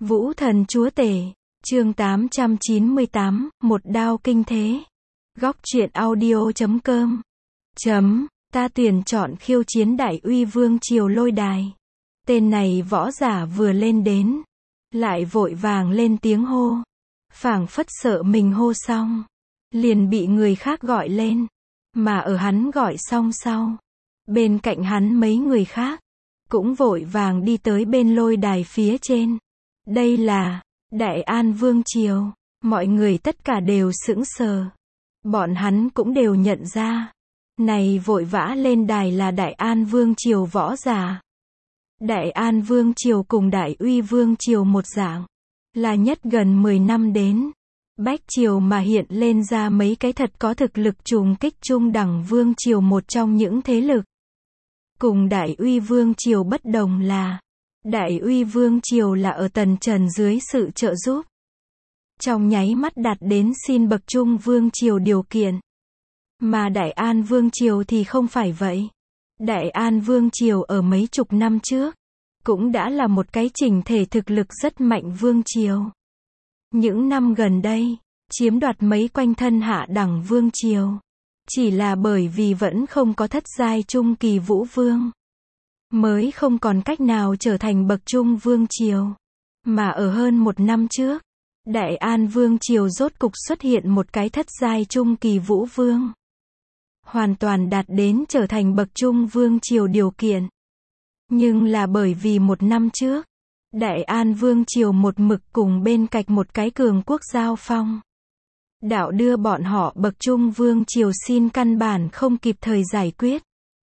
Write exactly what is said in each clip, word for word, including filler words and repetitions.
Vũ thần chúa tể, chương tám trăm chín mươi tám, một đao kinh thế. Góc truyện audio chấm com. Chấm, ta tuyển chọn khiêu chiến đại uy vương triều lôi đài. Tên này võ giả vừa lên đến, lại vội vàng lên tiếng hô. Phảng phất sợ mình hô xong, liền bị người khác gọi lên. Mà ở hắn gọi xong sau, bên cạnh hắn mấy người khác, cũng vội vàng đi tới bên lôi đài phía trên. Đây là Đại An Vương Triều. Mọi người tất cả đều sững sờ. Bọn hắn cũng đều nhận ra, này vội vã lên đài là Đại An Vương Triều võ giả. Đại An Vương Triều cùng Đại Uy Vương Triều một dạng, là nhất gần mười năm đến Bách Triều mà hiện lên ra mấy cái thật có thực lực trùng kích trung đẳng Vương Triều, một trong những thế lực. Cùng Đại Uy Vương Triều bất đồng là, Đại Uy Vương Triều là ở tần trần dưới sự trợ giúp, trong nháy mắt đạt đến xin bậc trung Vương Triều điều kiện. Mà Đại An Vương Triều thì không phải vậy. Đại An Vương Triều ở mấy chục năm trước, cũng đã là một cái chỉnh thể thực lực rất mạnh Vương Triều. Những năm gần đây, chiếm đoạt mấy quanh thân hạ đẳng Vương Triều. Chỉ là bởi vì vẫn không có thất giai trung kỳ Vũ Vương, mới không còn cách nào trở thành bậc trung Vương Triều. Mà ở hơn một năm trước, Đại An Vương Triều rốt cục xuất hiện một cái thất giai trung kỳ Vũ Vương. Hoàn toàn đạt đến trở thành bậc trung Vương Triều điều kiện. Nhưng là bởi vì một năm trước, Đại An Vương Triều một mực cùng bên cạnh một cái cường quốc giao phong. Đạo đưa bọn họ bậc trung Vương Triều xin căn bản không kịp thời giải quyết.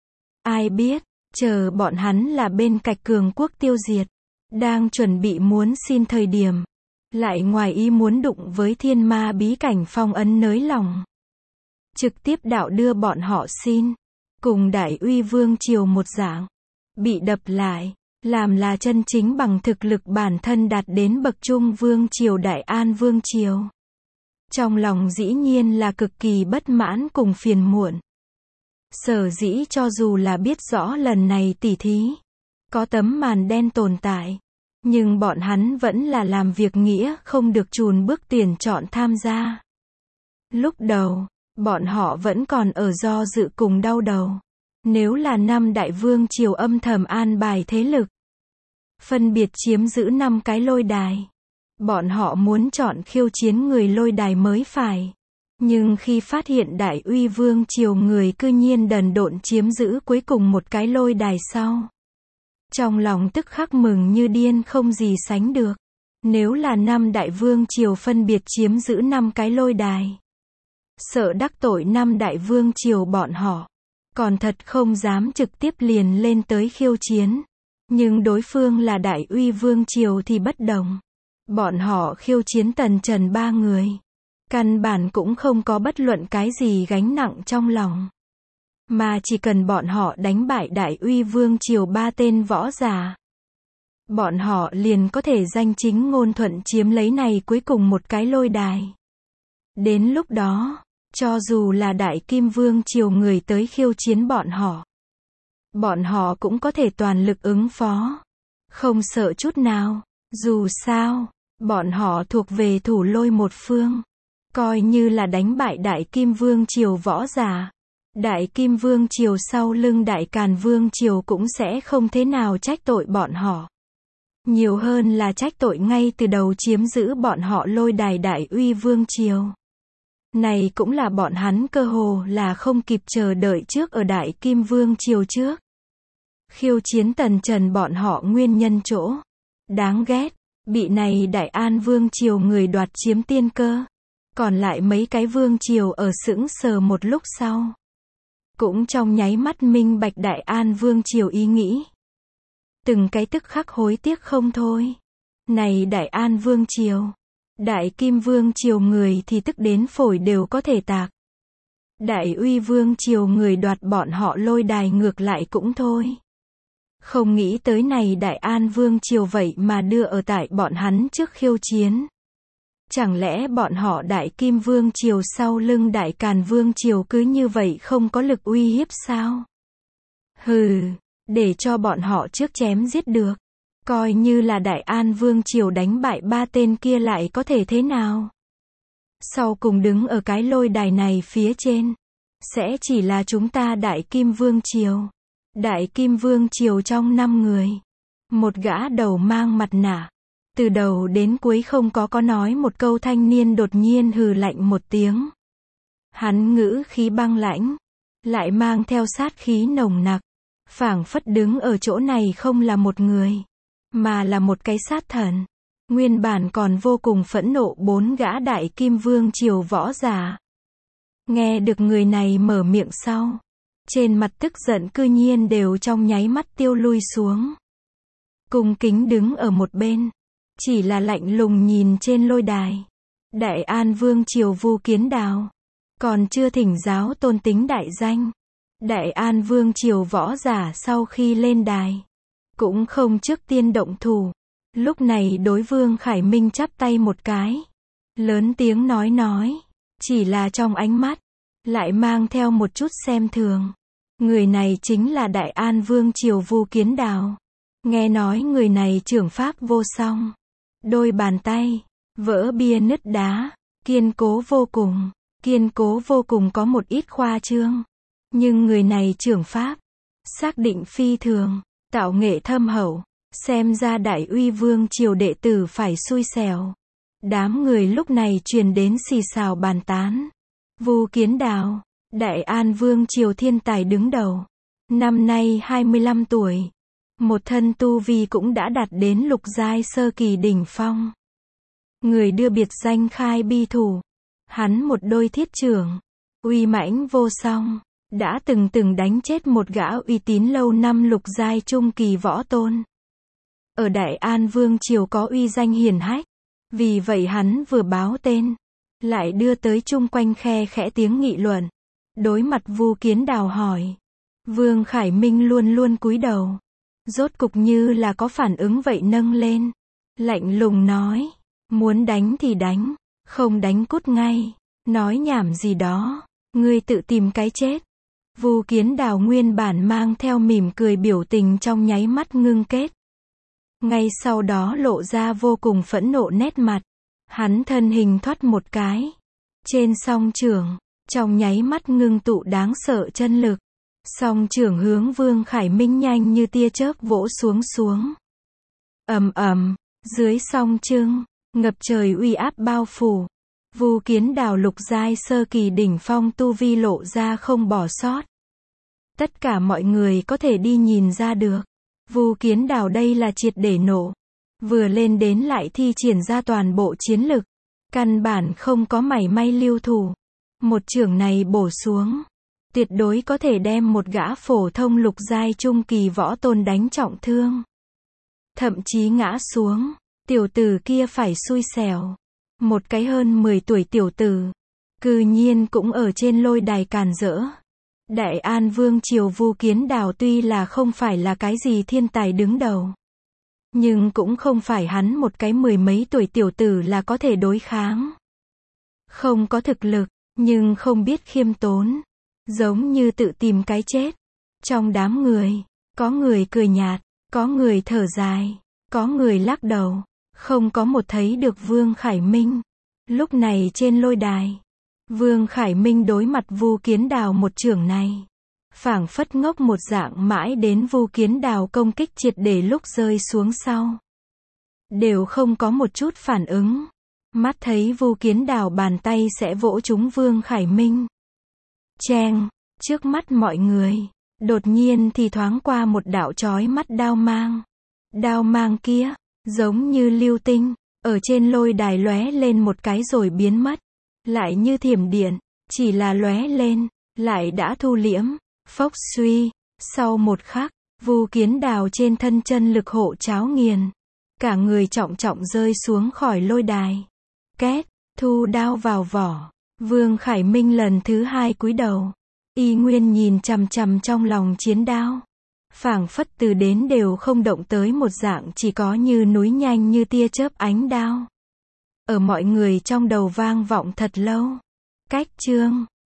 Ai biết, chờ bọn hắn là bên cạnh cường quốc tiêu diệt, đang chuẩn bị muốn xin thời điểm, lại ngoài ý muốn đụng với thiên ma bí cảnh phong ấn nới lỏng. Trực tiếp đạo đưa bọn họ xin, cùng Đại Uy Vương Triều một dạng, bị đập lại, làm là chân chính bằng thực lực bản thân đạt đến bậc trung Vương Triều Đại An Vương Triều. Trong lòng dĩ nhiên là cực kỳ bất mãn cùng phiền muộn. Sở dĩ cho dù là biết rõ lần này tỉ thí, có tấm màn đen tồn tại, nhưng bọn hắn vẫn là làm việc nghĩa không được chùn bước tuyển chọn tham gia. Lúc đầu, bọn họ vẫn còn ở do dự cùng đau đầu. Nếu là năm đại vương triều âm thầm an bài thế lực, phân biệt chiếm giữ năm cái lôi đài, bọn họ muốn chọn khiêu chiến người lôi đài mới phải. Nhưng khi phát hiện Đại Uy Vương Triều người cư nhiên đần độn chiếm giữ cuối cùng một cái lôi đài sau, trong lòng tức khắc mừng như điên không gì sánh được. Nếu là năm đại vương triều phân biệt chiếm giữ năm cái lôi đài, sợ đắc tội năm đại vương triều bọn họ, còn thật không dám trực tiếp liền lên tới khiêu chiến. Nhưng đối phương là Đại Uy Vương Triều thì bất đồng. Bọn họ khiêu chiến tần trần ba người, căn bản cũng không có bất luận cái gì gánh nặng trong lòng. Mà chỉ cần bọn họ đánh bại Đại Uy Vương Triều ba tên võ giả, bọn họ liền có thể danh chính ngôn thuận chiếm lấy này cuối cùng một cái lôi đài. Đến lúc đó, cho dù là Đại Kim Vương Triều người tới khiêu chiến bọn họ, bọn họ cũng có thể toàn lực ứng phó, không sợ chút nào. Dù sao, bọn họ thuộc về thủ lôi một phương. Coi như là đánh bại Đại Kim Vương Triều võ giả, Đại Kim Vương Triều sau lưng Đại Càn Vương Triều cũng sẽ không thế nào trách tội bọn họ. Nhiều hơn là trách tội ngay từ đầu chiếm giữ bọn họ lôi đài Đại Uy Vương Triều. Này cũng là bọn hắn cơ hồ là không kịp chờ đợi trước ở Đại Kim Vương Triều trước. Khiêu chiến tần trần bọn họ nguyên nhân chỗ đáng ghét, bị này Đại An Vương Triều người đoạt chiếm tiên cơ. Còn lại mấy cái vương triều ở sững sờ một lúc sau, cũng trong nháy mắt minh bạch Đại An Vương Triều ý nghĩ. Từng cái tức khắc hối tiếc không thôi. Này Đại An Vương Triều, Đại Kim Vương Triều người thì tức đến phổi đều có thể tạc. Đại Uy Vương Triều người đoạt bọn họ lôi đài ngược lại cũng thôi. Không nghĩ tới này Đại An Vương Triều vậy mà đưa ở tại bọn hắn trước khiêu chiến. Chẳng lẽ bọn họ Đại Kim Vương Triều sau lưng Đại Càn Vương Triều cứ như vậy không có lực uy hiếp sao? Hừ, để cho bọn họ trước chém giết được. Coi như là Đại An Vương Triều đánh bại ba tên kia lại có thể thế nào? Sau cùng đứng ở cái lôi đài này phía trên, sẽ chỉ là chúng ta Đại Kim Vương Triều. Đại Kim Vương Triều trong năm người. Một gã đầu mang mặt nạ. Từ đầu đến cuối không có có nói một câu, thanh niên đột nhiên hừ lạnh một tiếng. Hắn ngữ khí băng lãnh, lại mang theo sát khí nồng nặc, phảng phất đứng ở chỗ này không là một người, mà là một cái sát thần. Nguyên bản còn vô cùng phẫn nộ bốn gã Đại Kim Vương Triều võ giả. Nghe được người này mở miệng sau, trên mặt tức giận cư nhiên đều trong nháy mắt tiêu lui xuống. Cung kính đứng ở một bên, chỉ là lạnh lùng nhìn trên lôi đài. Đại An Vương Triều Vu Kiến Đào, còn chưa thỉnh giáo tôn tính đại danh. Đại An Vương Triều võ giả sau khi lên đài, cũng không trước tiên động thủ. Lúc này đối Vương Khải Minh chắp tay một cái, lớn tiếng nói nói, chỉ là trong ánh mắt, lại mang theo một chút xem thường. Người này chính là Đại An Vương Triều Vu Kiến Đào. Nghe nói người này trưởng pháp vô song, đôi bàn tay, vỡ bia nứt đá, kiên cố vô cùng, kiên cố vô cùng có một ít khoa trương. Nhưng người này trưởng pháp, xác định phi thường, tạo nghệ thâm hậu, xem ra Đại Uy Vương Triều đệ tử phải xui xẻo. Đám người lúc này truyền đến xì xào bàn tán. Vu Kiến Đào, Đại An Vương Triều thiên tài đứng đầu, năm nay hai mươi lăm tuổi, một thân tu vi cũng đã đạt đến lục giai sơ kỳ đỉnh phong. Người đưa biệt danh Khai Bi Thủ, hắn một đôi thiết trưởng, uy mãnh vô song, đã từng từng đánh chết một gã uy tín lâu năm lục giai trung kỳ võ tôn. Ở Đại An Vương Triều có uy danh hiển hách, vì vậy hắn vừa báo tên, lại đưa tới chung quanh khe khẽ tiếng nghị luận. Đối mặt Vu Kiến Đào hỏi, Vương Khải Minh luôn luôn cúi đầu, rốt cục như là có phản ứng vậy nâng lên, lạnh lùng nói, muốn đánh thì đánh, không đánh cút ngay, nói nhảm gì đó, ngươi tự tìm cái chết. Vu Kiến Đào nguyên bản mang theo mỉm cười biểu tình trong nháy mắt ngưng kết. Ngay sau đó lộ ra vô cùng phẫn nộ nét mặt. Hắn thân hình thoát một cái. Trên song trưởng, trong nháy mắt ngưng tụ đáng sợ chân lực. Song trưởng hướng Vương Khải Minh nhanh như tia chớp vỗ xuống xuống. Ầm ầm, dưới song trưng, ngập trời uy áp bao phủ. Vu Kiến Đào lục giai sơ kỳ đỉnh phong tu vi lộ ra không bỏ sót. Tất cả mọi người có thể đi nhìn ra được. Vu Kiến Đào đây là triệt để nổ. Vừa lên đến lại thi triển ra toàn bộ chiến lực. Căn bản không có mảy may lưu thủ. Một chưởng này bổ xuống, tuyệt đối có thể đem một gã phổ thông lục giai trung kỳ võ tôn đánh trọng thương. Thậm chí ngã xuống. Tiểu tử kia phải xui xẻo. Một cái hơn mười tuổi tiểu tử, cư nhiên cũng ở trên lôi đài càn rỡ. Đại An Vương Triều Vu Kiến Đào tuy là không phải là cái gì thiên tài đứng đầu, nhưng cũng không phải hắn một cái mười mấy tuổi tiểu tử là có thể đối kháng. Không có thực lực, nhưng không biết khiêm tốn, giống như tự tìm cái chết. Trong đám người, có người cười nhạt, có người thở dài, có người lắc đầu, không có một thấy được Vương Khải Minh. Lúc này trên lôi đài, Vương Khải Minh đối mặt Vu Kiến Đào một chưởng này, phảng phất ngốc một dạng, mãi đến Vu Kiến Đào công kích triệt để lúc rơi xuống sau, đều không có một chút phản ứng. Mắt thấy Vu Kiến Đào bàn tay sẽ vỗ trúng Vương Khải Minh. Cheng, trước mắt mọi người, đột nhiên thì thoáng qua một đạo chói mắt đao mang. Đao mang kia, giống như lưu tinh, ở trên lôi đài lóe lên một cái rồi biến mất. Lại như thiểm điện, chỉ là lóe lên, lại đã thu liễm. Phốc suy, sau một khắc, Vu Kiến Đào trên thân chân lực hộ cháo nghiền. Cả người trọng trọng rơi xuống khỏi lôi đài. Két, thu đao vào vỏ. Vương Khải Minh lần thứ hai cúi đầu. Y nguyên nhìn chằm chằm trong lòng chiến đao. Phảng phất từ đến đều không động tới một dạng, chỉ có như núi nhanh như tia chớp ánh đao. Ở mọi người trong đầu vang vọng thật lâu. Cách chương